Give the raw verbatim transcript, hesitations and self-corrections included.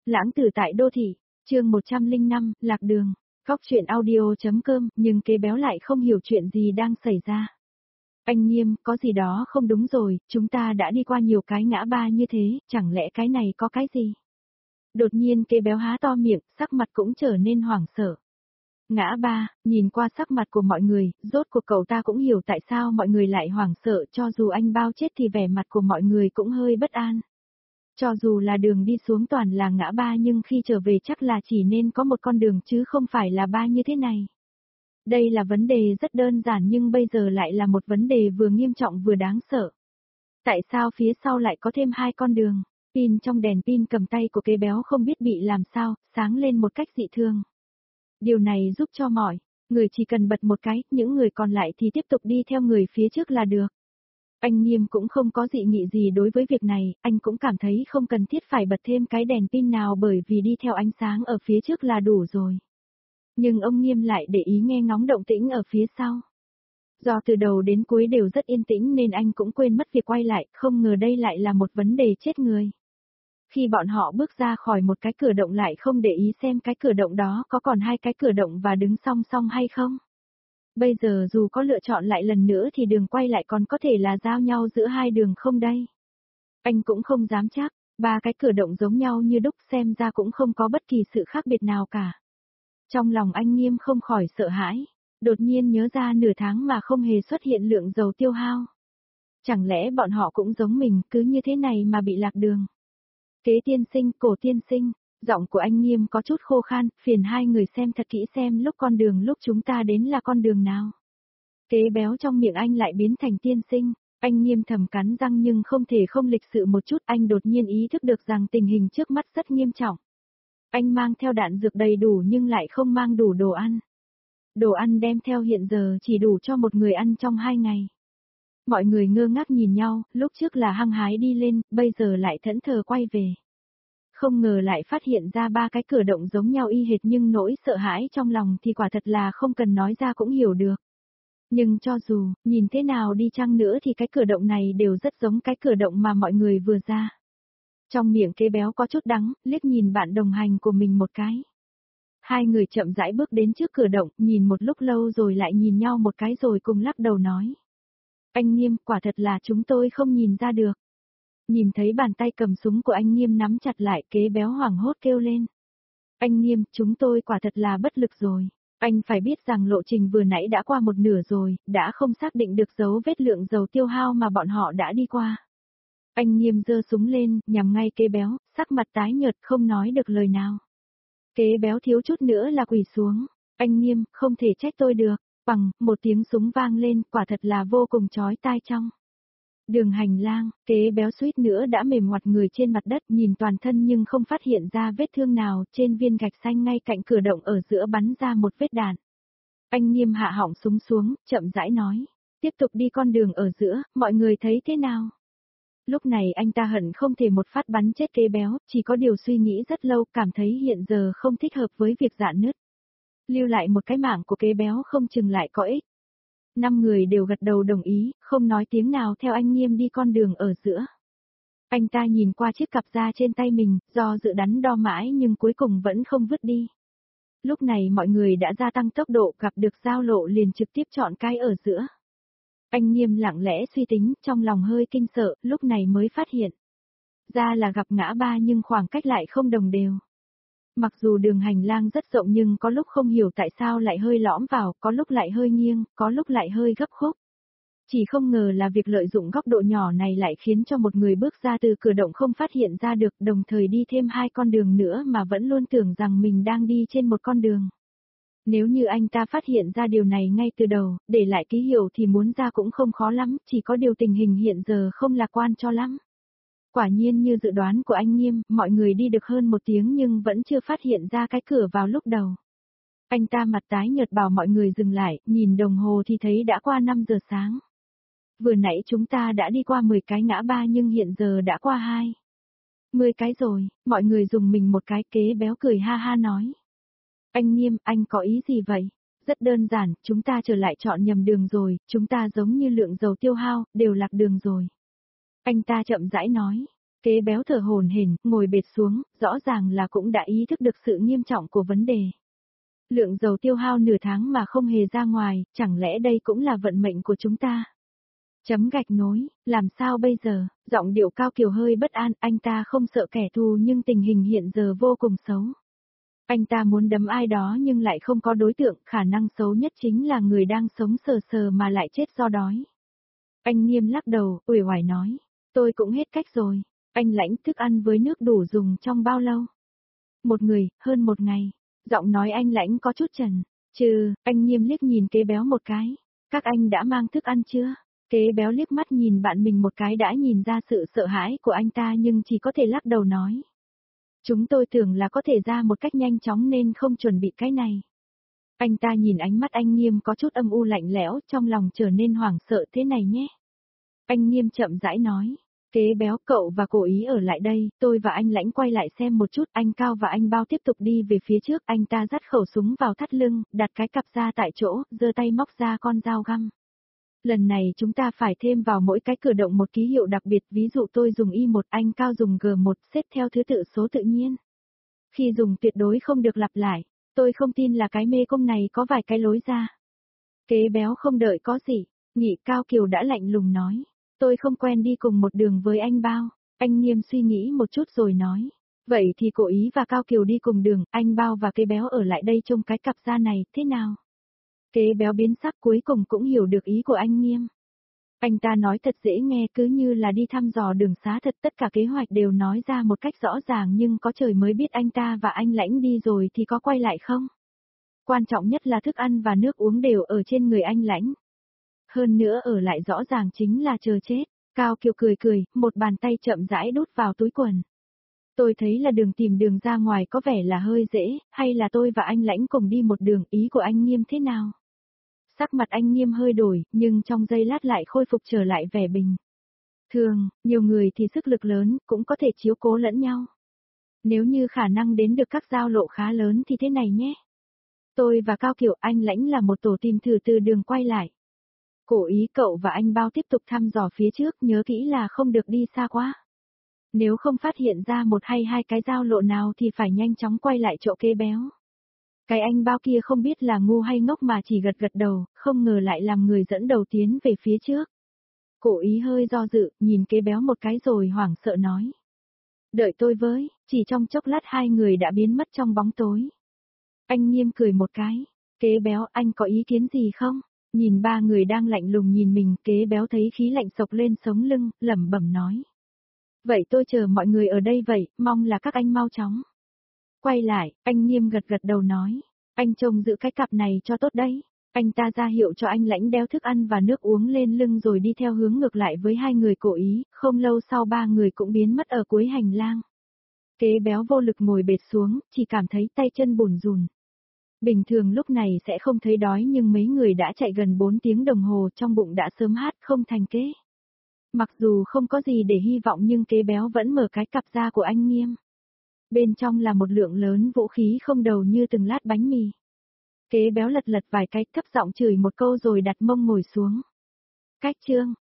Lãng tử tại đô thị, chương một trăm lẻ năm, lạc đường. Góc truyện audio.com, nhưng kế béo lại không hiểu chuyện gì đang xảy ra. Anh Nghiêm, có gì đó không đúng rồi, chúng ta đã đi qua nhiều cái ngã ba như thế, chẳng lẽ cái này có cái gì? Đột nhiên kế béo há to miệng, sắc mặt cũng trở nên hoảng sợ. Ngã ba, nhìn qua sắc mặt của mọi người, rốt cuộc cậu ta cũng hiểu tại sao mọi người lại hoảng sợ, cho dù anh bao chết thì vẻ mặt của mọi người cũng hơi bất an. Cho dù là đường đi xuống toàn là ngã ba nhưng khi trở về chắc là chỉ nên có một con đường chứ không phải là ba như thế này. Đây là vấn đề rất đơn giản nhưng bây giờ lại là một vấn đề vừa nghiêm trọng vừa đáng sợ. Tại sao phía sau lại có thêm hai con đường? Pin trong đèn pin cầm tay của kế béo không biết bị làm sao, sáng lên một cách dị thường. Điều này giúp cho mọi người chỉ cần bật một cái, những người còn lại thì tiếp tục đi theo người phía trước là được. Anh Nghiêm cũng không có dị nghị gì đối với việc này, anh cũng cảm thấy không cần thiết phải bật thêm cái đèn pin nào bởi vì đi theo ánh sáng ở phía trước là đủ rồi. Nhưng ông Nghiêm lại để ý nghe ngóng động tĩnh ở phía sau. Do từ đầu đến cuối đều rất yên tĩnh nên anh cũng quên mất việc quay lại, không ngờ đây lại là một vấn đề chết người. Khi bọn họ bước ra khỏi một cái cửa động lại không để ý xem cái cửa động đó có còn hai cái cửa động và đứng song song hay không. Bây giờ dù có lựa chọn lại lần nữa thì đường quay lại còn có thể là giao nhau giữa hai đường không đây? Anh cũng không dám chắc, ba cái cửa động giống nhau như đúc xem ra cũng không có bất kỳ sự khác biệt nào cả. Trong lòng anh Nghiêm không khỏi sợ hãi, đột nhiên nhớ ra nửa tháng mà không hề xuất hiện lượng dầu tiêu hao. Chẳng lẽ bọn họ cũng giống mình cứ như thế này mà bị lạc đường? Kế tiên sinh, cổ tiên sinh. Giọng của anh Nghiêm có chút khô khan, phiền hai người xem thật kỹ xem lúc con đường lúc chúng ta đến là con đường nào. Kế béo trong miệng anh lại biến thành tiên sinh, anh Nghiêm thầm cắn răng nhưng không thể không lịch sự một chút, anh đột nhiên ý thức được rằng tình hình trước mắt rất nghiêm trọng. Anh mang theo đạn dược đầy đủ nhưng lại không mang đủ đồ ăn. Đồ ăn đem theo hiện giờ chỉ đủ cho một người ăn trong hai ngày. Mọi người ngơ ngác nhìn nhau, lúc trước là hăng hái đi lên, bây giờ lại thẫn thờ quay về. Không ngờ lại phát hiện ra ba cái cửa động giống nhau y hệt nhưng nỗi sợ hãi trong lòng thì quả thật là không cần nói ra cũng hiểu được. Nhưng cho dù, nhìn thế nào đi chăng nữa thì cái cửa động này đều rất giống cái cửa động mà mọi người vừa ra. Trong miệng kế béo có chút đắng, liếc nhìn bạn đồng hành của mình một cái. Hai người chậm rãi bước đến trước cửa động, nhìn một lúc lâu rồi lại nhìn nhau một cái rồi cùng lắc đầu nói. Anh Nghiêm, quả thật là chúng tôi không nhìn ra được. Nhìn thấy bàn tay cầm súng của anh Nghiêm nắm chặt lại, kế béo hoảng hốt kêu lên. Anh Nghiêm, chúng tôi quả thật là bất lực rồi. Anh phải biết rằng lộ trình vừa nãy đã qua một nửa rồi, đã không xác định được dấu vết lượng dầu tiêu hao mà bọn họ đã đi qua. Anh Nghiêm giơ súng lên, nhằm ngay kế béo, sắc mặt tái nhợt không nói được lời nào. Kế béo thiếu chút nữa là quỳ xuống. Anh Nghiêm, không thể trách tôi được. Bằng, một tiếng súng vang lên, quả thật là vô cùng chói tai trong. Đường hành lang, kế béo suýt nữa đã mềm ngoặt người trên mặt đất, nhìn toàn thân nhưng không phát hiện ra vết thương nào, trên viên gạch xanh ngay cạnh cửa động ở giữa bắn ra một vết đạn. Anh Nghiêm hạ họng súng xuống, chậm rãi nói, tiếp tục đi con đường ở giữa, mọi người thấy thế nào? Lúc này anh ta hận không thể một phát bắn chết kế béo, chỉ có điều suy nghĩ rất lâu, cảm thấy hiện giờ không thích hợp với việc rạn nứt. Lưu lại một cái mạng của kế béo không chừng lại có ích. Năm người đều gật đầu đồng ý, không nói tiếng nào theo anh Nghiêm đi con đường ở giữa. Anh ta nhìn qua chiếc cặp da trên tay mình, do dự đắn đo mãi nhưng cuối cùng vẫn không vứt đi. Lúc này mọi người đã gia tăng tốc độ, gặp được giao lộ liền trực tiếp chọn cái ở giữa. Anh Nghiêm lặng lẽ suy tính, trong lòng hơi kinh sợ, lúc này mới phát hiện. Ra là gặp ngã ba nhưng khoảng cách lại không đồng đều. Mặc dù đường hành lang rất rộng nhưng có lúc không hiểu tại sao lại hơi lõm vào, có lúc lại hơi nghiêng, có lúc lại hơi gấp khúc. Chỉ không ngờ là việc lợi dụng góc độ nhỏ này lại khiến cho một người bước ra từ cửa động không phát hiện ra được, đồng thời đi thêm hai con đường nữa mà vẫn luôn tưởng rằng mình đang đi trên một con đường. Nếu như anh ta phát hiện ra điều này ngay từ đầu, để lại ký hiệu thì muốn ra cũng không khó lắm, chỉ có điều tình hình hiện giờ không lạc quan cho lắm. Quả nhiên như dự đoán của anh Nghiêm, mọi người đi được hơn một tiếng nhưng vẫn chưa phát hiện ra cái cửa vào lúc đầu. Anh ta mặt tái nhợt bảo mọi người dừng lại, nhìn đồng hồ thì thấy đã qua năm giờ sáng. Vừa nãy chúng ta đã đi qua mười cái ngã ba nhưng hiện giờ đã qua hai mươi cái rồi, mọi người dùng mình một cái, kế béo cười ha ha nói. Anh Nghiêm, anh có ý gì vậy? Rất đơn giản, chúng ta trở lại chọn nhầm đường rồi, chúng ta giống như lượng dầu tiêu hao, đều lạc đường rồi. Anh ta chậm rãi nói, Kế béo thở hổn hển, ngồi bệt xuống, rõ ràng là cũng đã ý thức được sự nghiêm trọng của vấn đề. Lượng dầu tiêu hao nửa tháng mà không hề ra ngoài, chẳng lẽ đây cũng là vận mệnh của chúng ta? Chấm gạch nối, làm sao bây giờ? Giọng điệu Cao Kiều hơi bất an, anh ta không sợ kẻ thù nhưng tình hình hiện giờ vô cùng xấu. Anh ta muốn đấm ai đó nhưng lại không có đối tượng, khả năng xấu nhất chính là người đang sống sờ sờ mà lại chết do đói. Anh Nghiêm lắc đầu, uể oải nói, tôi cũng hết cách rồi. Anh Lãnh, thức ăn với nước đủ dùng trong bao lâu? Một người, hơn một ngày. Giọng nói anh Lãnh có chút trần. Chứ, anh Nghiêm liếc nhìn Kế Béo một cái. Các anh đã mang thức ăn chưa? Kế Béo liếc mắt nhìn bạn mình một cái đã nhìn ra sự sợ hãi của anh ta nhưng chỉ có thể lắc đầu nói. Chúng tôi tưởng là có thể ra một cách nhanh chóng nên không chuẩn bị cái này. Anh ta nhìn ánh mắt anh Nghiêm có chút âm u lạnh lẽo, trong lòng trở nên hoảng sợ thế này nhé. Anh Nghiêm chậm rãi nói. Kế Béo, cậu và Cổ Ý ở lại đây, tôi và anh Lãnh quay lại xem một chút, anh Cao và anh Bao tiếp tục đi về phía trước, anh ta dắt khẩu súng vào thắt lưng, đặt cái cặp ra tại chỗ, giơ tay móc ra con dao găm. Lần này chúng ta phải thêm vào mỗi cái cử động một ký hiệu đặc biệt, ví dụ tôi dùng Y một, anh Cao dùng G một, xếp theo thứ tự số tự nhiên. Khi dùng tuyệt đối không được lặp lại, tôi không tin là cái mê cung này có vài cái lối ra. Kế Béo không đợi có gì, Nhị Cao Kiều đã lạnh lùng nói. Tôi không quen đi cùng một đường với anh Bao. Anh Nghiêm suy nghĩ một chút rồi nói. Vậy thì Cổ Ý và Cao Kiều đi cùng đường, anh Bao và Kế Béo ở lại đây trông cái cặp da này, thế nào? Kế Béo biến sắc cuối cùng cũng hiểu được ý của anh Nghiêm. Anh ta nói thật dễ nghe, cứ như là đi thăm dò đường xá thật, tất cả kế hoạch đều nói ra một cách rõ ràng, nhưng có trời mới biết anh ta và anh Lãnh đi rồi thì có quay lại không? Quan trọng nhất là thức ăn và nước uống đều ở trên người anh Lãnh. Hơn nữa ở lại rõ ràng chính là chờ chết. Cao Kiều cười cười, một bàn tay chậm rãi đút vào túi quần. Tôi thấy là đường tìm đường ra ngoài có vẻ là hơi dễ, hay là tôi và anh Lãnh cùng đi một đường, ý của anh Nghiêm thế nào? Sắc mặt anh Nghiêm hơi đổi, nhưng trong giây lát lại khôi phục trở lại vẻ bình. Thường, nhiều người thì sức lực lớn, cũng có thể chiếu cố lẫn nhau. Nếu như khả năng đến được các giao lộ khá lớn thì thế này nhé. Tôi và Cao Kiều, anh Lãnh là một tổ tìm thử từ đường quay lại. Cổ Ý, cậu và anh Bao tiếp tục thăm dò phía trước, nhớ kỹ là không được đi xa quá. Nếu không phát hiện ra một hay hai cái giao lộ nào thì phải nhanh chóng quay lại chỗ Kế Béo. Cái anh Bao kia không biết là ngu hay ngốc mà chỉ gật gật đầu, không ngờ lại làm người dẫn đầu tiến về phía trước. Cổ Ý hơi do dự, nhìn Kế Béo một cái rồi hoảng sợ nói. Đợi tôi với, chỉ trong chốc lát hai người đã biến mất trong bóng tối. Anh Nghiêm cười một cái. Kế Béo, anh có ý kiến gì không? Nhìn ba người đang lạnh lùng nhìn mình, Kế Béo thấy khí lạnh sộc lên sống lưng, lẩm bẩm nói. Vậy tôi chờ mọi người ở đây vậy, mong là các anh mau chóng. Quay lại, anh Nghiêm gật gật đầu nói. Anh trông giữ cái cặp này cho tốt đấy. Anh ta ra hiệu cho anh Lãnh đeo thức ăn và nước uống lên lưng rồi đi theo hướng ngược lại với hai người Cổ Ý, không lâu sau ba người cũng biến mất ở cuối hành lang. Kế Béo vô lực ngồi bệt xuống, chỉ cảm thấy tay chân bủn rùn. Bình thường lúc này sẽ không thấy đói nhưng mấy người đã chạy gần bốn tiếng đồng hồ, trong bụng đã sớm hát không thành kế. Mặc dù không có gì để hy vọng nhưng Kế Béo vẫn mở cái cặp da của anh Nghiêm. Bên trong là một lượng lớn vũ khí không đầu như từng lát bánh mì. Kế Béo lật lật vài cái, thấp giọng chửi một câu rồi đặt mông ngồi xuống. Cách chương